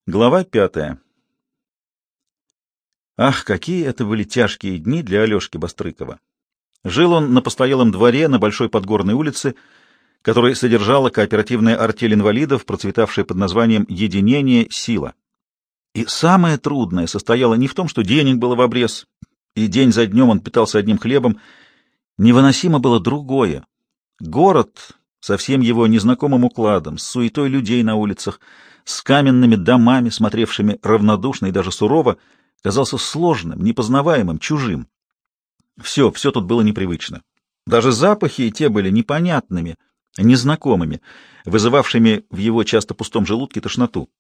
Глава 5. Ах, какие это были тяжкие дни для Алешки Бастрыкова. Жил он на постоялом дворе на Большой Подгорной улице, который содержала кооперативная артель инвалидов, процветавшая под названием «Единение. Сила». И самое трудное состояло не в том, что денег было в обрез, и день за днем он питался одним хлебом. Невыносимо было другое. Город со всем его незнакомым укладом, с суетой людей на улицах, с каменными домами, смотревшими равнодушно и даже сурово, казался сложным, непознаваемым, чужим. Все тут было непривычно. Даже запахи и те были непонятными, незнакомыми, вызывавшими в его часто пустом желудке тошноту.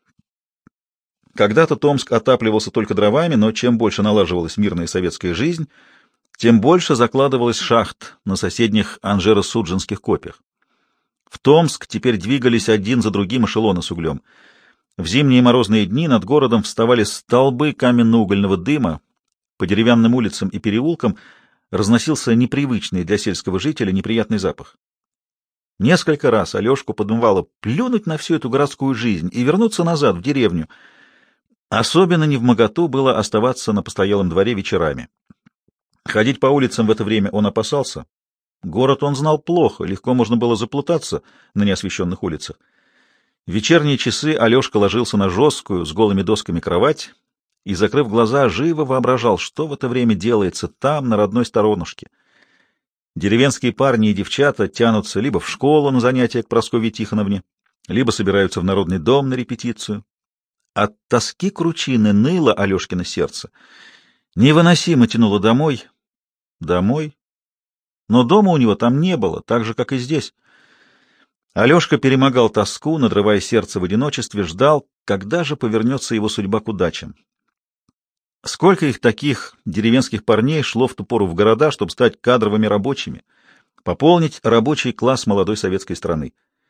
Когда-то Томск отапливался только дровами, но чем больше налаживалась мирная советская жизнь, тем больше закладывалось шахт на соседних Анжеро-Судженских копьях. В Томск теперь двигались один за другим эшелоны с углем. В зимние морозные дни над городом вставали столбы каменно-угольного дыма, по деревянным улицам и переулкам разносился непривычный для сельского жителя неприятный запах. Несколько раз Алешку подмывало плюнуть на всю эту городскую жизнь и вернуться назад в деревню. Особенно невмоготу было оставаться на постоялом дворе вечерами. Ходить по улицам в это время он опасался. Город он знал плохо, легко можно было заплутаться на неосвещенных улицах. В вечерние часы Алешка ложился на жесткую, с голыми досками кровать и, закрыв глаза, живо воображал, что в это время делается там, на родной сторонушке. Деревенские парни и девчата тянутся либо в школу на занятия к Прасковье Тихоновне, либо собираются в народный дом на репетицию. От тоски кручины ныло Алешкино сердце. Невыносимо тянуло домой. Домой? Но дома у него там не было, так же, как и здесь. Алешка перемогал тоску, надрывая сердце в одиночестве, ждал, когда же повернется его судьба к удачам. Сколько их таких деревенских парней шло в ту пору в города, чтобы стать кадровыми рабочими, пополнить рабочий класс молодой советской страны.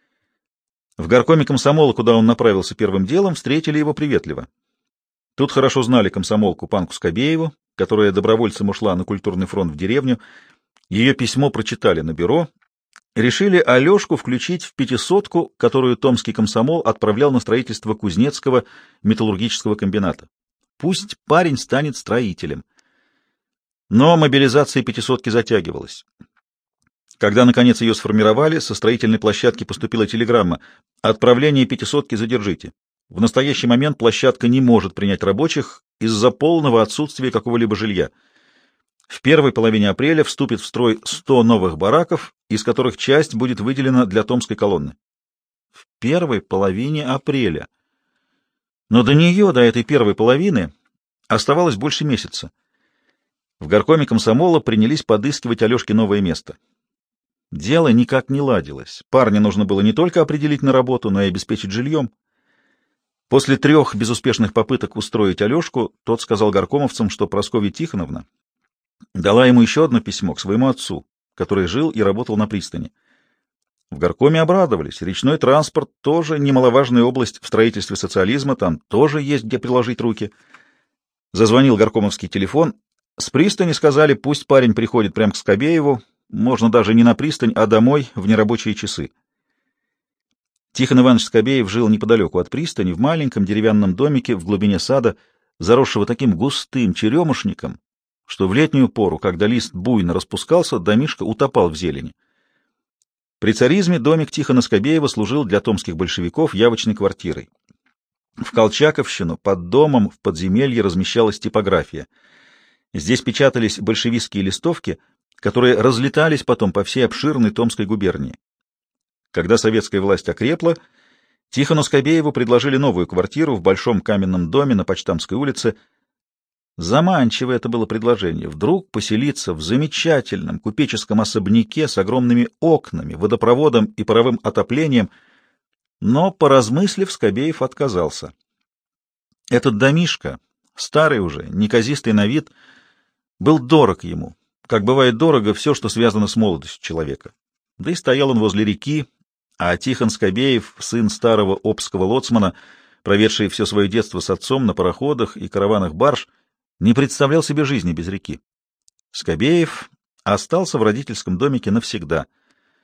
В горкоме комсомола, куда он направился первым делом, встретили его приветливо. Тут хорошо знали комсомолку Панку Скобееву, которая добровольцем ушла на культурный фронт в деревню. Ее письмо прочитали на бюро, решили Алешку включить в 500-ку, которую томский комсомол отправлял на строительство Кузнецкого металлургического комбината. Пусть парень станет строителем. Но мобилизация 500-ки затягивалась. Когда, наконец, ее сформировали, со строительной площадки поступила телеграмма: «Отправление 500-ки задержите. В настоящий момент площадка не может принять рабочих из-за полного отсутствия какого-либо жилья. В первой половине апреля вступит в строй 100 новых бараков, из которых часть будет выделена для Томской колонны». В первой половине апреля. Но до нее, до этой первой половины, оставалось больше месяца. В горкоме комсомола принялись подыскивать Алешке новое место. Дело никак не ладилось. Парня нужно было не только определить на работу, но и обеспечить жильем. После 3 безуспешных попыток устроить Алешку, тот сказал горкомовцам, что Прасковья Тихоновна дала ему еще одно письмо к своему отцу, который жил и работал на пристани. В горкоме обрадовались. Речной транспорт — тоже немаловажная область в строительстве социализма, там тоже есть где приложить руки. Зазвонил горкомовский телефон. С пристани сказали, пусть парень приходит прямо к Скобееву, можно даже не на пристань, а домой в нерабочие часы. Тихон Иванович Скобеев жил неподалеку от пристани, в маленьком деревянном домике в глубине сада, заросшего таким густым черемушником, что в летнюю пору, когда лист буйно распускался, домишко утопал в зелени. При царизме домик Тихона Скобеева служил для томских большевиков явочной квартирой. В Колчаковщину под домом в подземелье размещалась типография. Здесь печатались большевистские листовки, которые разлетались потом по всей обширной Томской губернии. Когда советская власть окрепла, Тихону Скобееву предложили новую квартиру в большом каменном доме на Почтамской улице. Заманчивое это было предложение. Вдруг поселиться в замечательном купеческом особняке с огромными окнами, водопроводом и паровым отоплением, но, поразмыслив, Скобеев отказался. Этот домишко, старый уже, неказистый на вид, был дорог ему, как бывает дорого все, что связано с молодостью человека. Да и стоял он возле реки, а Тихон Скобеев, сын старого обского лоцмана, проведший все свое детство с отцом на пароходах и караванах барж, не представлял себе жизни без реки. Скобеев остался в родительском домике навсегда.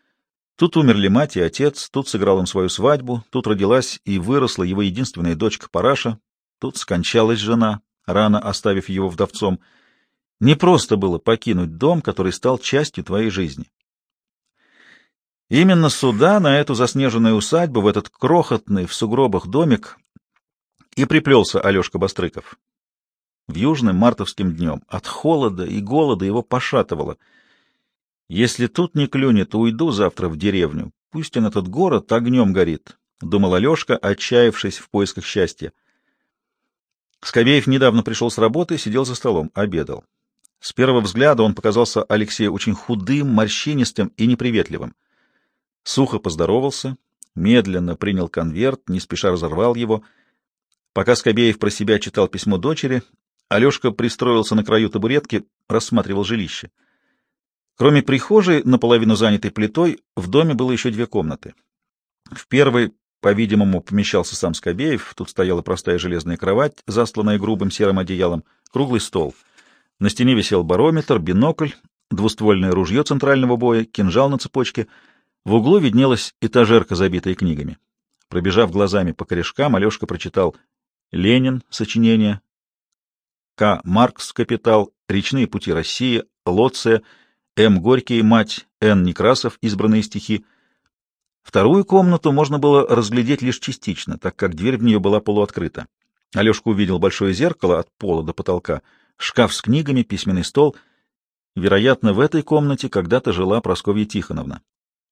Тут умерли мать и отец, тут сыграл он свою свадьбу, тут родилась и выросла его единственная дочка Параша, тут скончалась жена, рано оставив его вдовцом. Не просто было покинуть дом, который стал частью твоей жизни. Именно сюда, на эту заснеженную усадьбу, в этот крохотный в сугробах домик, и приплелся Алешка Бастрыков. Вьюжным мартовским днем от холода и голода его пошатывало. «Если тут не клюнет, уйду завтра в деревню. Пусть он этот город огнем горит», — думал Алешка, отчаявшись в поисках счастья. Скобеев недавно пришел с работы, сидел за столом, обедал. С первого взгляда он показался Алексею очень худым, морщинистым и неприветливым. Сухо поздоровался, медленно принял конверт, не спеша разорвал его. Пока Скобеев про себя читал письмо дочери, Алешка пристроился на краю табуретки, рассматривал жилище. Кроме прихожей, наполовину занятой плитой, в доме было еще 2 комнаты. В первой, по-видимому, помещался сам Скобеев, тут стояла простая железная кровать, застланная грубым серым одеялом, круглый стол. На стене висел барометр, бинокль, двуствольное ружье центрального боя, кинжал на цепочке. В углу виднелась этажерка, забитая книгами. Пробежав глазами по корешкам, Алешка прочитал «Ленин. Сочинение», К. Маркс. Капитал, «Речные пути России», «Лоция», М. Горький. Мать, Н. Некрасов. Избранные стихи. Вторую комнату можно было разглядеть лишь частично, так как дверь в нее была полуоткрыта. Алешка увидел большое зеркало от пола до потолка, шкаф с книгами, письменный стол. Вероятно, в этой комнате когда-то жила Прасковья Тихоновна.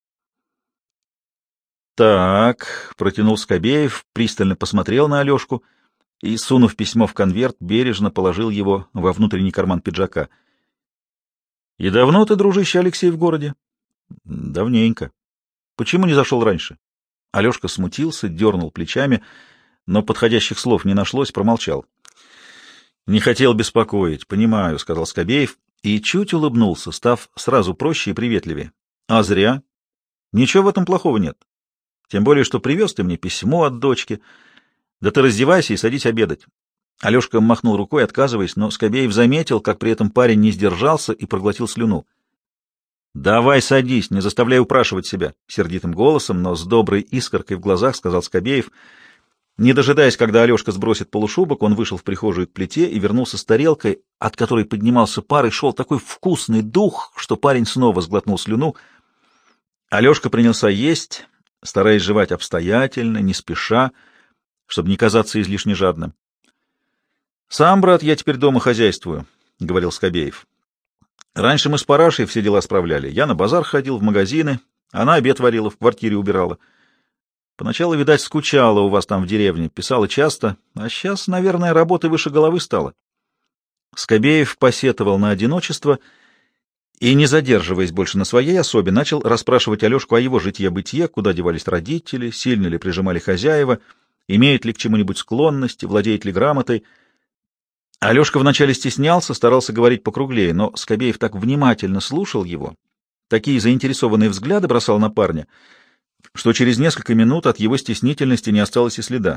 «Так», — протянул Скобеев, пристально посмотрел на Алешку и, сунув письмо в конверт, бережно положил его во внутренний карман пиджака. «И давно ты, дружище Алексей, в городе?» «Давненько. Почему не зашел раньше?» Алешка смутился, дернул плечами, но подходящих слов не нашлось, промолчал. «Не хотел беспокоить, понимаю», — сказал Скобеев, и чуть улыбнулся, став сразу проще и приветливее. «А зря. Ничего в этом плохого нет. Тем более, что привез ты мне письмо от дочки. Да ты раздевайся и садись обедать». Алешка махнул рукой, отказываясь, но Скобеев заметил, как при этом парень не сдержался и проглотил слюну. «Давай садись, не заставляй упрашивать себя», — сердитым голосом, но с доброй искоркой в глазах сказал Скобеев. Не дожидаясь, когда Алешка сбросит полушубок, он вышел в прихожую к плите и вернулся с тарелкой, от которой поднимался пар, и шел такой вкусный дух, что парень снова сглотнул слюну. Алешка принялся есть, стараясь жевать обстоятельно, не спеша, чтобы не казаться излишне жадным. «Сам, брат, я теперь дома хозяйствую», — говорил Скобеев. «Раньше мы с Парашей все дела справляли. Я на базар ходил, в магазины, она обед варила, в квартире убирала. Поначалу, видать, скучала у вас там в деревне, писала часто, а сейчас, наверное, работы выше головы стало». Скобеев посетовал на одиночество и, не задерживаясь больше на своей особе, начал расспрашивать Алешку о его житье-бытие, куда девались родители, сильно ли прижимали хозяева, имеет ли к чему-нибудь склонность, владеет ли грамотой. Алешка вначале стеснялся, старался говорить покруглее, но Скобеев так внимательно слушал его, такие заинтересованные взгляды бросал на парня, что через несколько минут от его стеснительности не осталось и следа.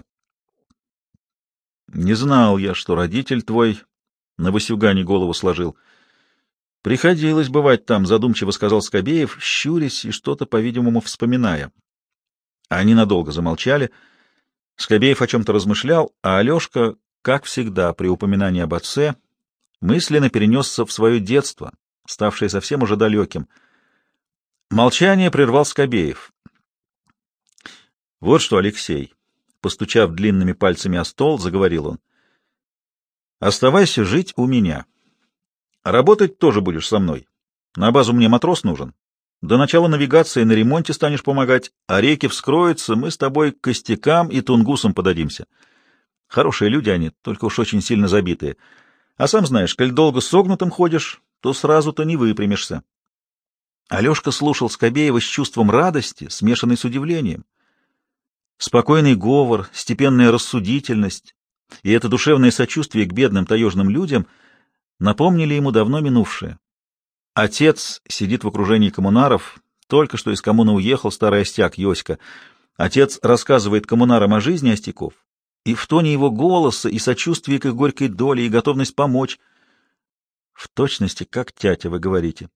«Не знал я, что родитель твой на Васюгане голову сложил. Приходилось бывать там», — задумчиво сказал Скобеев, щурясь и что-то, по-видимому, вспоминая. Они надолго замолчали. Скобеев о чем-то размышлял, а Алешка, как всегда при упоминании об отце, мысленно перенесся в свое детство, ставшее совсем уже далеким. Молчание прервал Скобеев. «Вот что, Алексей», — постучав длинными пальцами о стол, заговорил он, — «оставайся жить у меня. Работать тоже будешь со мной. На базу мне матрос нужен. До начала навигации на ремонте станешь помогать, а реки вскроются, мы с тобой к костякам и тунгусам подадимся. Хорошие люди они, только уж очень сильно забитые. А сам знаешь, коль долго согнутым ходишь, то сразу-то не выпрямишься». Алешка слушал Скобеева с чувством радости, смешанной с удивлением. Спокойный говор, степенная рассудительность и это душевное сочувствие к бедным таежным людям напомнили ему давно минувшее. Отец сидит в окружении коммунаров, только что из коммуны уехал старый остяк Йоська. Отец рассказывает коммунарам о жизни остяков, и в тоне его голоса и сочувствие к их горькой доле, и готовность помочь. В точности, как тятя, вы говорите.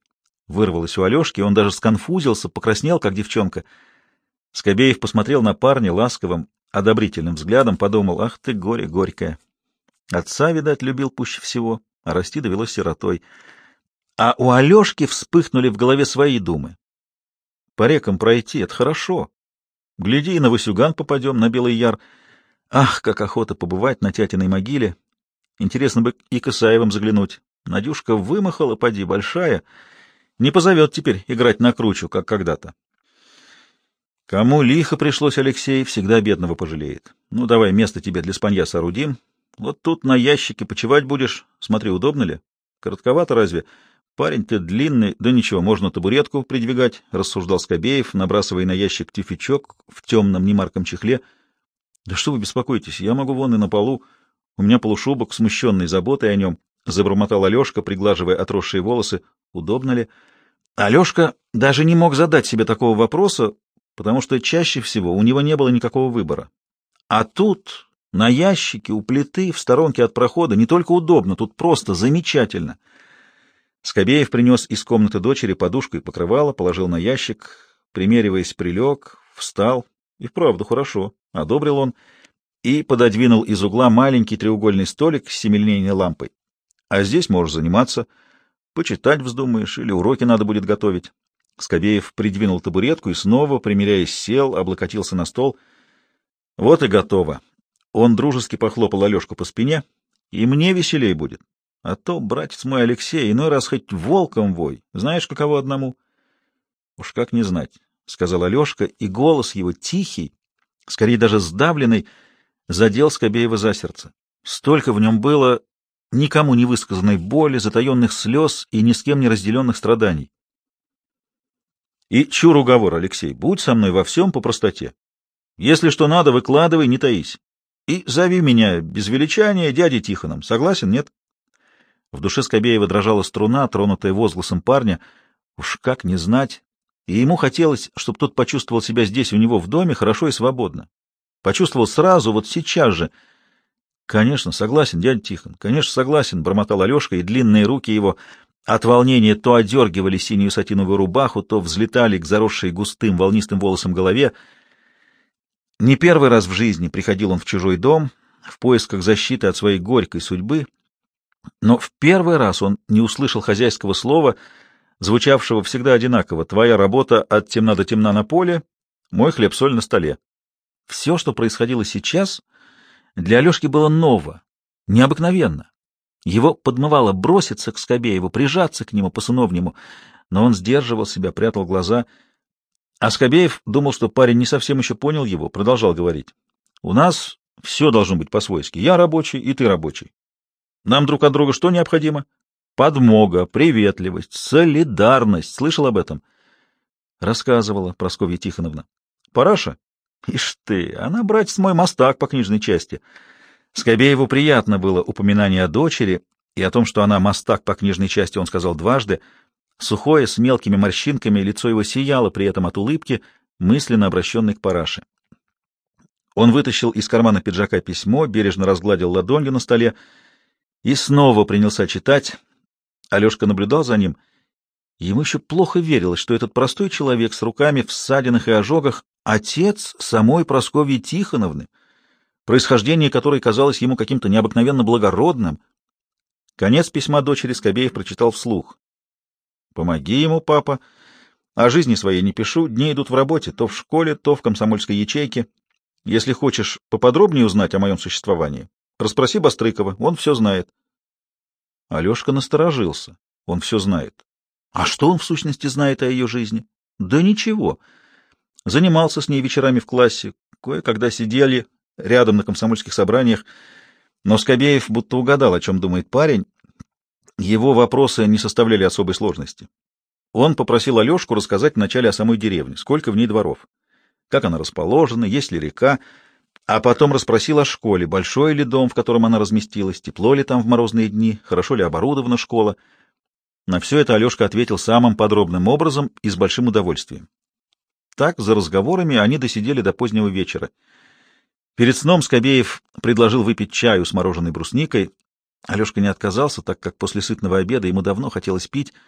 вырвалось у Алешки, он даже сконфузился, покраснел, как девчонка. Скобеев посмотрел на парня ласковым, одобрительным взглядом, подумал: ах ты, горе горькое. Отца, видать, любил пуще всего, а расти довелось сиротой. А у Алешки вспыхнули в голове свои думы. По рекам пройти — это хорошо. Гляди, и на Васюган попадем, на Белый Яр. Ах, как охота побывать на тятиной могиле. Интересно бы и к Исаевым заглянуть. Надюшка вымахала, поди, большая. Не позовет теперь играть на кручу, как когда-то. Кому лихо пришлось, Алексей, всегда бедного пожалеет. Ну, давай место тебе для спанья соорудим. Вот тут на ящике почивать будешь. Смотри, удобно ли? Коротковато разве? Парень ты длинный, да ничего, можно табуретку придвигать, — рассуждал Скобеев, набрасывая на ящик тюфячок в темном немарком чехле. Да что вы беспокоитесь, я могу вон и на полу. У меня полушубок, смущенный заботой о нем, — забормотал Алешка, приглаживая отросшие волосы. Удобно ли? Алешка даже не мог задать себе такого вопроса, потому что чаще всего у него не было никакого выбора. А тут, на ящике, у плиты, в сторонке от прохода, не только удобно, тут просто замечательно. Скобеев принес из комнаты дочери подушку и покрывало, положил на ящик, примериваясь, прилег, встал. И вправду хорошо, — одобрил он, и пододвинул из угла маленький треугольный столик с семилинейной лампой. А здесь можешь заниматься, почитать вздумаешь, или уроки надо будет готовить. Скобеев придвинул табуретку и снова, примиряясь, сел, облокотился на стол. Вот и готово. Он дружески похлопал Алешку по спине, и мне веселей будет. А то, братец мой Алексей, иной раз хоть волком вой. Знаешь, каково одному? — Уж как не знать, — сказал Алешка, и голос его, тихий, скорее даже сдавленный, задел Скобеева за сердце. Столько в нем было никому не высказанной боли, затаенных слез и ни с кем не разделенных страданий. И чур уговор, Алексей, будь со мной во всем по простоте. Если что надо, выкладывай, не таись. И зови меня без величания дядей Тихоном. Согласен, нет? В душе Скобеева дрожала струна, тронутая возгласом парня. Уж как не знать. И ему хотелось, чтобы тот почувствовал себя здесь у него в доме хорошо и свободно. Почувствовал сразу, вот сейчас же. — Конечно, согласен, дядя Тихон, конечно, согласен, — бормотал Алешка, и длинные руки его от волнения то одергивали синюю сатиновую рубаху, то взлетали к заросшей густым волнистым волосам голове. Не первый раз в жизни приходил он в чужой дом в поисках защиты от своей горькой судьбы, но в первый раз он не услышал хозяйского слова, звучавшего всегда одинаково: «Твоя работа от темна до темна на поле, мой хлеб-соль на столе». Все, что происходило сейчас, для Алешки было ново, необыкновенно. Его подмывало броситься к Скобееву, прижаться к нему по-сыновнему, но он сдерживал себя, прятал глаза. А Скобеев думал, что парень не совсем еще понял его, продолжал говорить. «У нас все должно быть по-свойски. Я рабочий, и ты рабочий. Нам друг от друга что необходимо? Подмога, приветливость, солидарность. Слышал об этом?» Рассказывала Прасковья Тихоновна. «Параша? Ишь ты, она, братец мой, мастак по книжной части». Скобееву приятно было упоминание о дочери, и о том, что она мастак по книжной части, он сказал дважды. Сухое, с мелкими морщинками, лицо его сияло при этом от улыбки, мысленно обращенной к Параше. Он вытащил из кармана пиджака письмо, бережно разгладил ладонью на столе и снова принялся читать. Алешка наблюдал за ним. Ему еще плохо верилось, что этот простой человек с руками в ссадинах и ожогах — отец самой Прасковьи Тихоновны, происхождение которой казалось ему каким-то необыкновенно благородным. Конец письма дочери Скобеев прочитал вслух. «Помоги ему, папа. О жизни своей не пишу, дни идут в работе, то в школе, то в комсомольской ячейке. Если хочешь поподробнее узнать о моем существовании, расспроси Бастрыкова, он все знает». Алешка насторожился. Он все знает. А что он в сущности знает о ее жизни? Да ничего. Занимался с ней вечерами в классе, кое-когда сидели рядом на комсомольских собраниях, но Скобеев будто угадал, о чем думает парень. Его вопросы не составляли особой сложности. Он попросил Алешку рассказать вначале о самой деревне, сколько в ней дворов, как она расположена, есть ли река, а потом расспросил о школе, большой ли дом, в котором она разместилась, тепло ли там в морозные дни, хорошо ли оборудована школа. На все это Алешка ответил самым подробным образом и с большим удовольствием. Так, за разговорами, они досидели до позднего вечера. Перед сном Скобеев предложил выпить чаю с мороженой брусникой. Алешка не отказался, так как после сытного обеда ему давно хотелось пить.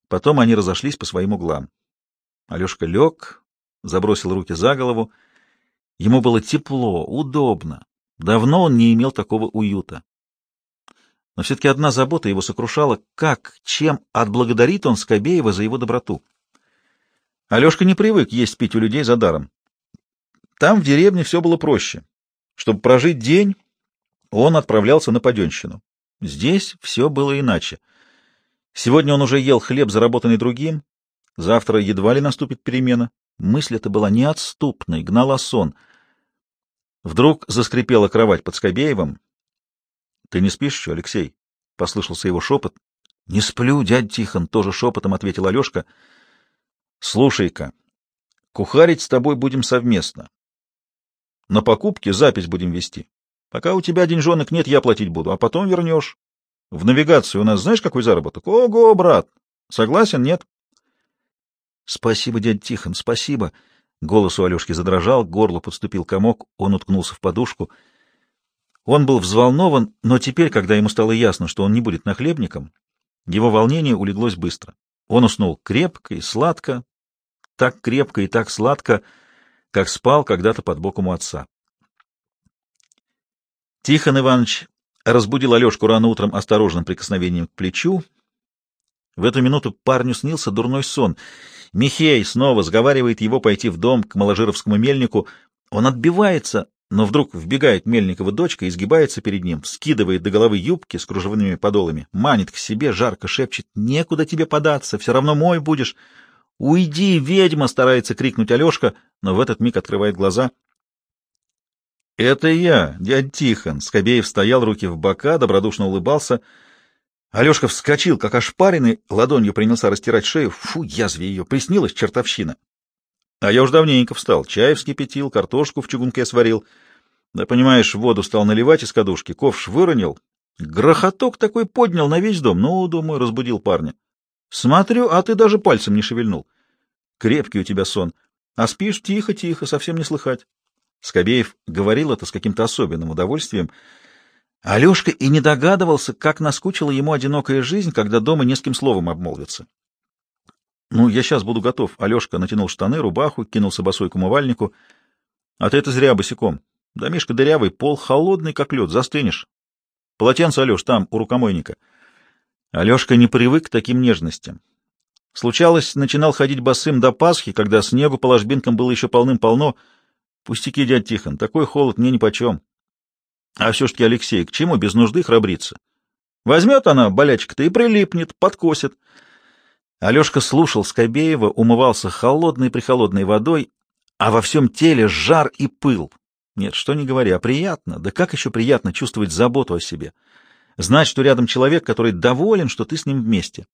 Потом они разошлись по своим углам. Алешка лег, забросил руки за голову. Ему было тепло, удобно. Давно он не имел такого уюта. Но все-таки одна забота его сокрушала: чем отблагодарит он Скобеева за его доброту. Алешка не привык есть-пить у людей за даром. Там, в деревне, все было проще. Чтобы прожить день, он отправлялся на паденщину. Здесь все было иначе. Сегодня он уже ел хлеб, заработанный другим. Завтра едва ли наступит перемена. Мысль эта была неотступной, гнала сон. Вдруг заскрипела кровать под Скобеевым. — Ты не спишь еще, Алексей? — послышался его шепот. — Не сплю, дядь Тихон, — тоже шепотом ответил Алешка. — Слушай-ка, кухарить с тобой будем совместно. На покупки запись будем вести. Пока у тебя деньжонок нет, я платить буду, а потом вернешь. В навигации у нас знаешь, какой заработок? Ого, брат! Согласен, нет? — Спасибо, дядь Тихон, спасибо. Голос у Алешки задрожал, к горлу подступил комок, он уткнулся в подушку. Он был взволнован, но теперь, когда ему стало ясно, что он не будет нахлебником, его волнение улеглось быстро. Он уснул крепко и сладко, так крепко и так сладко, как спал когда-то под боком у отца. Тихон Иванович разбудил Алешку рано утром осторожным прикосновением к плечу. В эту минуту парню снился дурной сон. Михей снова сговаривает его пойти в дом к Маложировскому мельнику. Он отбивается, но вдруг вбегает Мельникова дочка, изгибается перед ним, скидывает до головы юбки с кружевными подолами, манит к себе, жарко шепчет: «Некуда тебе податься, все равно мой будешь». «Уйди, ведьма!» — старается крикнуть Алешка, но в этот миг открывает глаза. «Это я, дядь Тихон!» Скобеев стоял, руки в бока, добродушно улыбался. Алешка вскочил, как ошпаренный, ладонью принялся растирать шею. Фу, язви ее, приснилась чертовщина. А я уж давненько встал, чай вскипятил, картошку в чугунке сварил. Да, понимаешь, воду стал наливать из кадушки, ковш выронил. Грохоток такой поднял на весь дом. Ну, думаю, разбудил парня. Смотрю, а ты даже пальцем не шевельнул. Крепкий у тебя сон. А спишь тихо-тихо, совсем не слыхать. Скобеев говорил это с каким-то особенным удовольствием. Алешка и не догадывался, как наскучила ему одинокая жизнь, когда дома не с кем словом обмолвиться. — Ну, я сейчас буду готов. Алешка натянул штаны, рубаху, кинулся босой к умывальнику. — А ты это зря босиком. Домишко дырявый, пол холодный, как лед, застынешь. Полотенце, Алеш, там, у рукомойника. Алешка не привык к таким нежностям. Случалось, начинал ходить босым до Пасхи, когда снегу по ложбинкам было еще полным-полно. Пустяки, дядь Тихон, такой холод мне нипочем. А все-таки, Алексей, к чему без нужды храбриться? Возьмет она, болячка-то, и прилипнет, подкосит. Алешка слушал Скобеева, умывался холодной-прихолодной водой, а во всем теле жар и пыл. Нет, что ни говори, а приятно. Да как еще приятно чувствовать заботу о себе? Знать, что рядом человек, который доволен, что ты с ним вместе.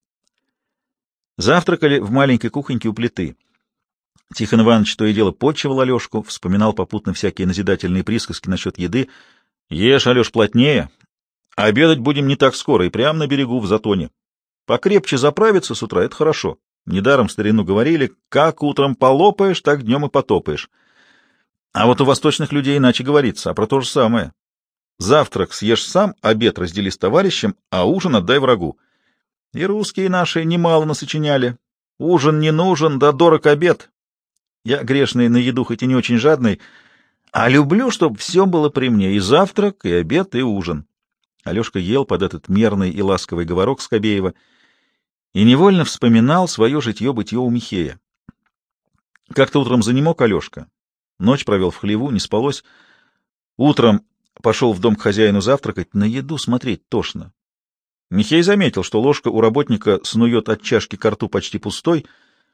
Завтракали в маленькой кухоньке у плиты. Тихон Иванович то и дело подчивал Алешку, вспоминал попутно всякие назидательные присказки насчет еды. Ешь, Алеш, плотнее. Обедать будем не так скоро и прямо на берегу в затоне. Покрепче заправиться с утра — это хорошо. Недаром в старину говорили: как утром полопаешь, так днем и потопаешь. А вот у восточных людей иначе говорится, а про то же самое. Завтрак съешь сам, обед раздели с товарищем, а ужин отдай врагу. И русские наши немало насочиняли. Ужин не нужен, да дорог обед. Я, грешный на еду, хоть и не очень жадный, а люблю, чтобы все было при мне: и завтрак, и обед, и ужин. Алешка ел под этот мерный и ласковый говорок Скобеева и невольно вспоминал свое житье-бытье у Михея. Как-то утром занемог Алешка. Ночь провел в хлеву, не спалось. Утром пошел в дом к хозяину завтракать, на еду смотреть тошно. Михей заметил, что ложка у работника снует от чашки ко рту почти пустой.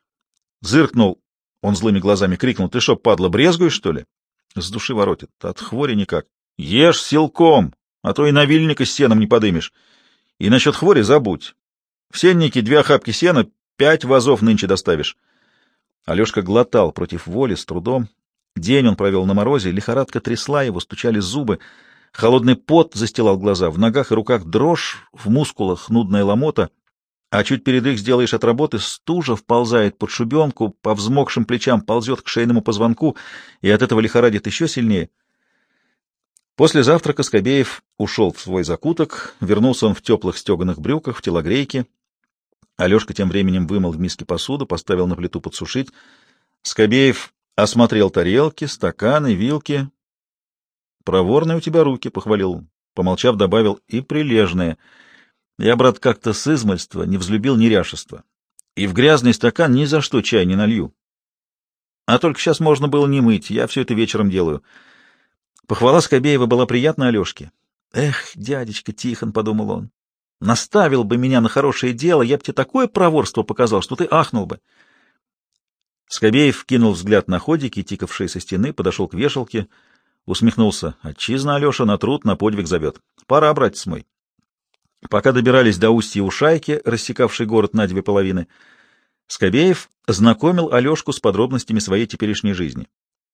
Зыркнул, он злыми глазами крикнул: «Ты шо, падла, брезгуешь, что ли?» С души воротит, от хвори никак. «Ешь силком, а то и на вильника с сеном не подымешь. И насчет хвори забудь. В сеннике 2 охапки сена, 5 вазов нынче доставишь». Алешка глотал против воли, с трудом. День он провел на морозе, лихорадка трясла его, стучали зубы, холодный пот застилал глаза, в ногах и руках дрожь, в мускулах нудная ломота, а чуть передых сделаешь от работы, стужа вползает под шубенку, по взмокшим плечам ползет к шейному позвонку, и от этого лихорадит еще сильнее. После завтрака Скобеев ушел в свой закуток, вернулся он в теплых стеганых брюках, в телогрейке. Алешка тем временем вымыл в миске посуду, поставил на плиту подсушить. Скобеев осмотрел тарелки, стаканы, вилки. — Проворные у тебя руки, — похвалил. Помолчав, добавил, — и прилежные. Я, брат, как-то с измальства не взлюбил неряшества. И в грязный стакан ни за что чай не налью. А только сейчас можно было не мыть, я все это вечером делаю. Похвала Скобеева была приятна Алешке. «Эх, дядечка Тихон», — подумал он, — «наставил бы меня на хорошее дело, я бы тебе такое проворство показал, что ты ахнул бы». Скобеев кинул взгляд на ходики, тикавшие со стены, подошел к вешалке, усмехнулся. «Отчизна, Алеша, на труд, на подвиг зовет. Пора, братец мой». Пока добирались до устья Ушайки, рассекавшей город на две половины, Скобеев знакомил Алешку с подробностями своей теперешней жизни.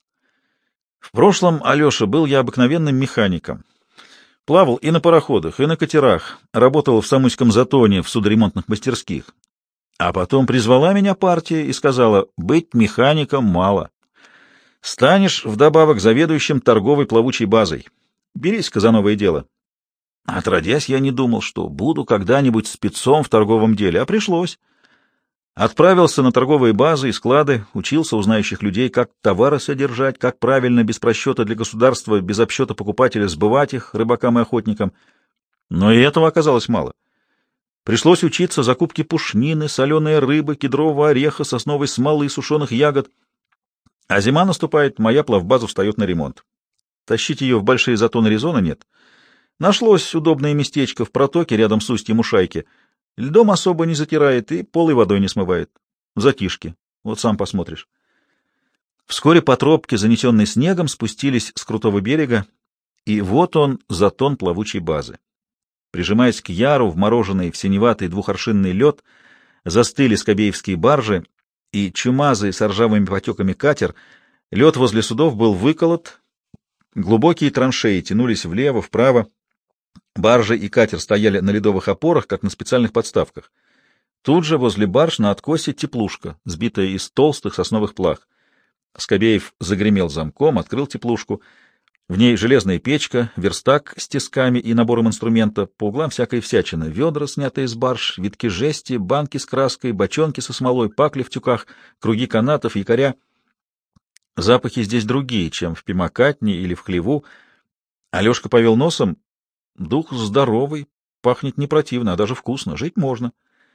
В прошлом, Алеша, был я обыкновенным механиком. Плавал и на пароходах, и на катерах, работал в Самуйском затоне в судоремонтных мастерских. А потом призвала меня партия и сказала: быть механиком мало. Станешь вдобавок заведующим торговой плавучей базой. Берись-ка за новое дело. Отродясь, я не думал, что буду когда-нибудь спецом в торговом деле, а пришлось. Отправился на торговые базы и склады, учился у знающих людей, как товары содержать, как правильно, без просчета для государства, без обсчета покупателя сбывать их рыбакам и охотникам. Но и этого оказалось мало. Пришлось учиться закупке пушнины, соленой рыбы, кедрового ореха, сосновой смолы, сушеных ягод. А зима наступает, моя плавбаза встает на ремонт. Тащить ее в большие затоны резона нет. Нашлось удобное местечко в протоке рядом с устьем Ушайки. Льдом особо не затирает и полой водой не смывает. Затишки. Вот сам посмотришь. Вскоре по тропке, занесенной снегом, спустились с крутого берега, и вот он, затон плавучей базы. Прижимаясь к яру, вмороженный в синеватый двухоршинный лед, застыли скобеевские баржи и чумазый с ржавыми потеками катер. Лед возле судов был выколот, глубокие траншеи тянулись влево, вправо. Баржи и катер стояли на ледовых опорах, как на специальных подставках. Тут же возле барж на откосе теплушка, сбитая из толстых сосновых плах. Скобеев загремел замком, открыл теплушку. В ней железная печка, верстак с тисками и набором инструмента, по углам всякая всячина, ведра, снятые с барж, витки жести, банки с краской, бочонки со смолой, пакли в тюках, круги канатов, якоря. Запахи здесь другие, чем в Пимакатне или в хлеву. Алешка повел носом. Дух здоровый, пахнет не противно, а даже вкусно, жить можно.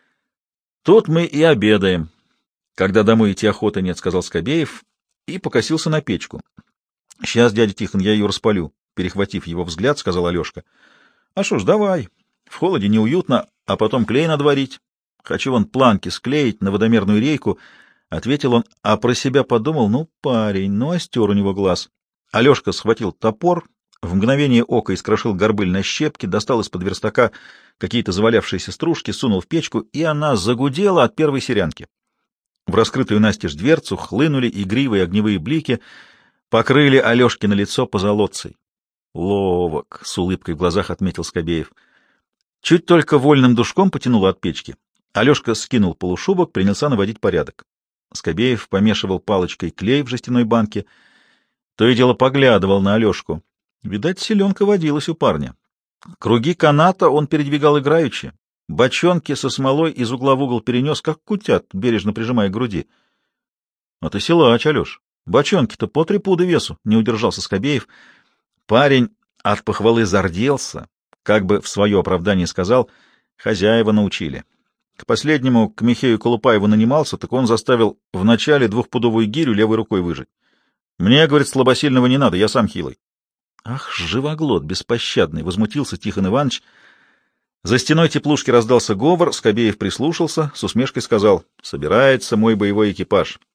Тут мы и обедаем. Когда домой идти охоты нет, — сказал Скобеев и покосился на печку. — Сейчас, дядя Тихон, я ее распалю. Перехватив его взгляд, сказал Алешка. — А что ж, давай. В холоде неуютно, а потом клей надо варить. Хочу вон планки склеить на водомерную рейку, — ответил он, а про себя подумал: ну, парень, ну, остер у него глаз. Алешка схватил топор, в мгновение ока искрошил горбыль на щепки, достал из-под верстака какие-то завалявшиеся стружки, сунул в печку, и она загудела от первой серянки. В раскрытую настежь дверцу хлынули игривые огневые блики, покрыли Алешкино лицо позолотцей. «Ловок!» — с улыбкой в глазах отметил Скобеев. Чуть только вольным душком потянуло от печки. Алешка скинул полушубок, принялся наводить порядок. Скобеев помешивал палочкой клей в жестяной банке, то и дело поглядывал на Алешку. Видать, селенка водилась у парня. Круги каната он передвигал играючи. Бочонки со смолой из угла в угол перенес, как кутят, бережно прижимая к груди. — А ты силач, Алеш. Бочонки-то по 3 пуда весу, — не удержался Скобеев. Парень от похвалы зарделся, как бы в свое оправдание сказал: хозяева научили. К последнему, к Михею Колупаеву нанимался, так он заставил вначале 2-пудовую гирю левой рукой выжать. Мне, говорит, слабосильного не надо, я сам хилый. Ах, живоглот беспощадный! — возмутился Тихон Иванович. За стеной теплушки раздался говор, Скобеев прислушался, с усмешкой сказал: — Собирается мой боевой экипаж.